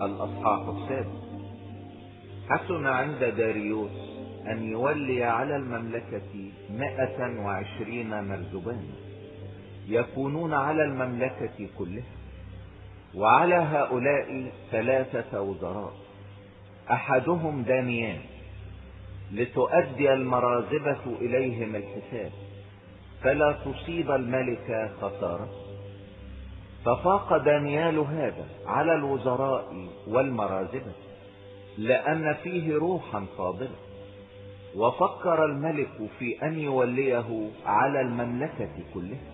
الأصحاح السادس. حسن عند داريوس أن يولي على المملكة 120 مرزبانا يكونون على المملكة كلها، وعلى هؤلاء 3 وزراء، أحدهم دانيال، لتؤدي المرازبة إليهم الحساب فلا تصيب الملك خسارة. ففاق دانيال هذا على الوزراء والمرازبة لأن فيه روحا فاضلة. وفكر الملك في أن يوليه على المملكة كلها.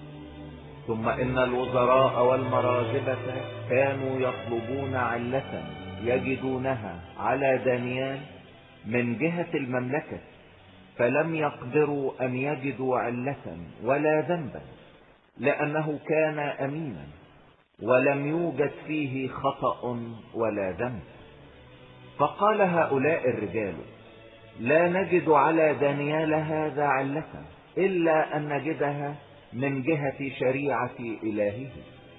ثم إن الوزراء والمرازبة كانوا يطلبون علة يجدونها على دانيال من جهة المملكة، فلم يقدروا أن يجدوا علة ولا ذنبا، لأنه كان أمينا ولم يوجد فيه خطأ ولا ذنب. فقال هؤلاء الرجال: لا نجد على دانيال هذا علة إلا أن نجدها من جهة شريعة إلهه.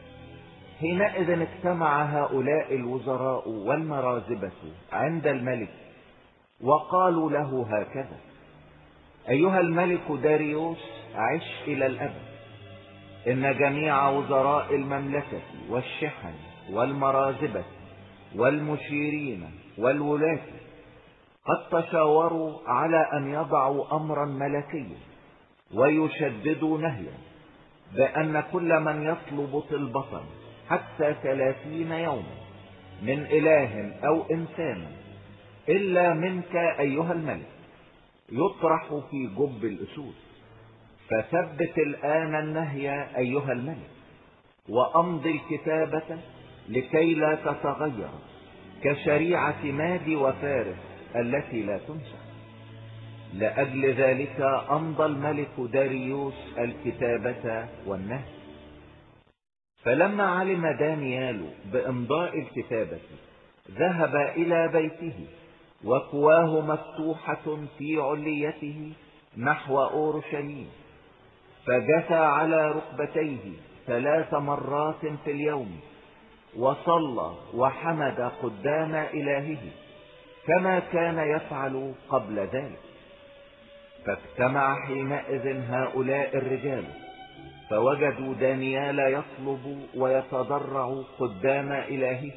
حينئذ اجتمع هؤلاء الوزراء والمرازبة عند الملك وقالوا له هكذا: أيها الملك داريوس، عش إلى الأبد. إن جميع وزراء المملكة والشحن والمرازبة والمشيرين والولاة قد تشاوروا على أن يضعوا أمرا ملكيا ويشددوا نهيا بأن كل من يطلب طلبة حتى 30 يوما من إله أو إنسان إلا منك أيها الملك يطرح في جب الأسود. فثبت الآن النهي أيها الملك، وأمضي الكتابة لكي لا تتغير كشريعة مادي وفارس التي لا تنسى. لأجل ذلك أمضى الملك داريوس الكتابة والنهي. فلما علم دانيال بإمضاء الكتابة ذهب إلى بيته، وكواه مفتوحة في عليته نحو أورشليم، فجثى على ركبتيه 3 مرات في اليوم، وصلى وحمد قدام إلهه كما كان يفعل قبل ذلك. فاجتمع حينئذ هؤلاء الرجال، فوجدوا دانيال يطلب ويتضرع قدام إلهه،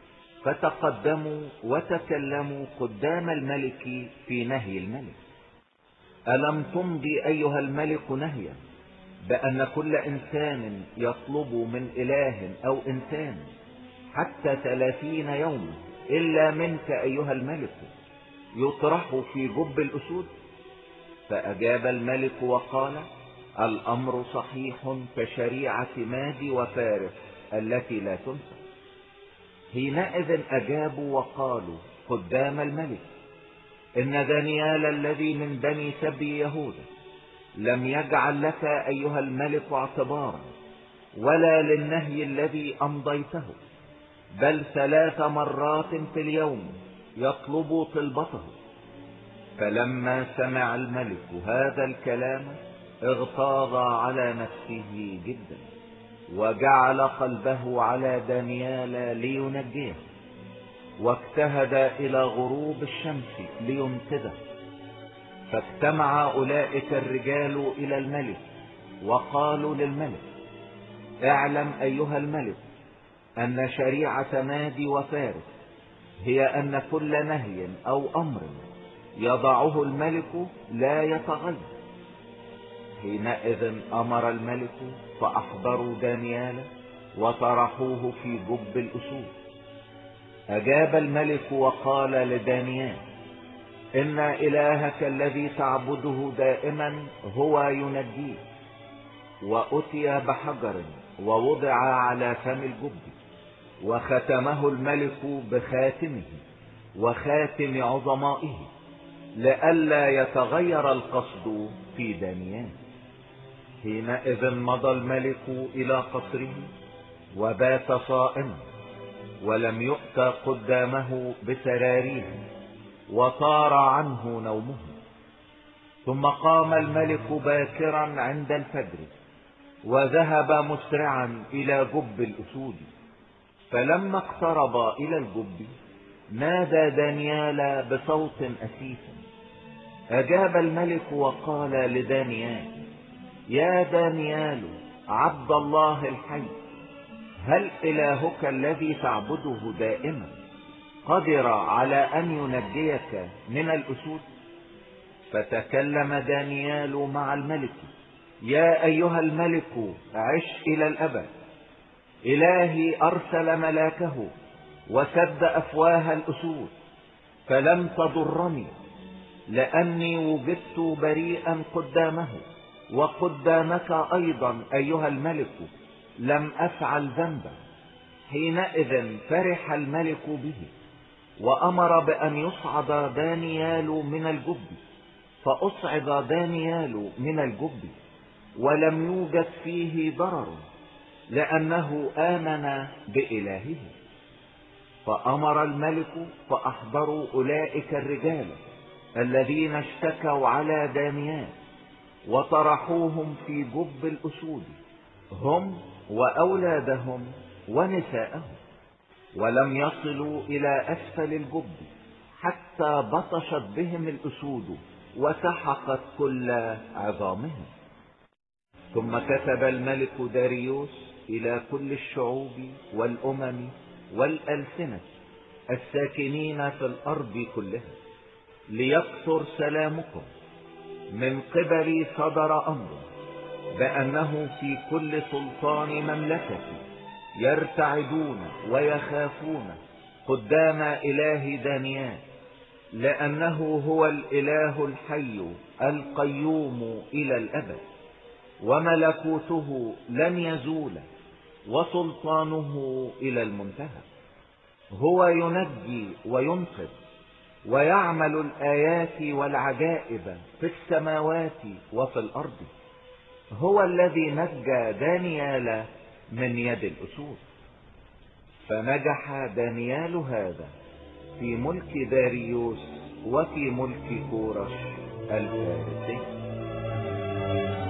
فتقدموا وتكلموا قدام الملك في نهي الملك: ألم تمضي أيها الملك نهيا بأن كل إنسان يطلب من إله أو إنسان حتى 30 يوم إلا منك أيها الملك يطرح في جب الأسود؟ فأجاب الملك وقال: الأمر صحيح كشريعة مادي وفارس التي لا تنسى. حينئذ أجابوا وقالوا قدام الملك: إن دانيال الذي من بني سبي يهوذا لم يجعل لك أيها الملك اعتبارا ولا للنهي الذي أمضيته، بل 3 مرات في اليوم يطلب طلبته. فلما سمع الملك هذا الكلام اغتاظ على نفسه جدا، وجعل قلبه على دانيال لينجيه، واجتهد إلى غروب الشمس لينقذه. فاجتمع أولئك الرجال إلى الملك وقالوا للملك: اعلم أيها الملك أن شريعة مادي وفارس هي أن كل نهي أو أمر يضعه الملك لا يتغير. حينئذ أمر الملك فأحضروا دانيال وطرحوه في جب الأسود. أجاب الملك وقال لدانيال: إن إلهك الذي تعبده دائما هو ينجيك. وأتي بحجر ووضع على فم الجب، وختمه الملك بخاتمه وخاتم عظمائه لئلا يتغير القصد في دانيال. حينئذ مضى الملك إلى قصره وبات صائما، ولم يؤت قدامه بسراريه، وطار عنه نومه. ثم قام الملك باكرا عند الفجر وذهب مسرعا إلى جب الأسود، فلما اقتربا إلى الجب نادى دانيال بصوت أسيف. أجاب الملك وقال لدانيال: يا دانيال عبد الله الحي، هل إلهك الذي تعبده دائما قدر على أن ينجيك من الأسود؟ فتكلم دانيال مع الملك: يا أيها الملك عش إلى الأبد. إلهي أرسل ملاكه وسد أفواه الأسود فلم تضرني، لأني وجدت بريئا قدامه وقدامك أيضا أيها الملك لم أفعل ذنبا. حينئذ فرح الملك به وأمر بأن يصعد دانيال من الجب، فأصعد دانيال من الجب ولم يوجد فيه ضرر، لأنه آمن بإلهه. فأمر الملك فأحضروا أولئك الرجال الذين اشتكوا على دانيال وطرحوهم في جب الأسود، هم وأولادهم ونساءهم، ولم يصلوا إلى أسفل الجب حتى بطشت بهم الأسود وسحقت كل عظامهم. ثم كتب الملك داريوس إلى كل الشعوب والأمم والألسنة الساكنين في الأرض كلها: ليكثر سلامكم. من قبلي صدر أمر بأنه في كل سلطان مملكتي يرتعدون ويخافون قدام إله دانيال، لأنه هو الإله الحي القيوم إلى الأبد، وملكوته لن يزول، وسلطانه إلى المنتهى. هو ينجي وينقذ ويعمل الآيات والعجائب في السماوات وفي الأرض. هو الذي نجى دانيال من يد الأسود. فنجح دانيال هذا في ملك داريوس وفي ملك كورش الفارسي.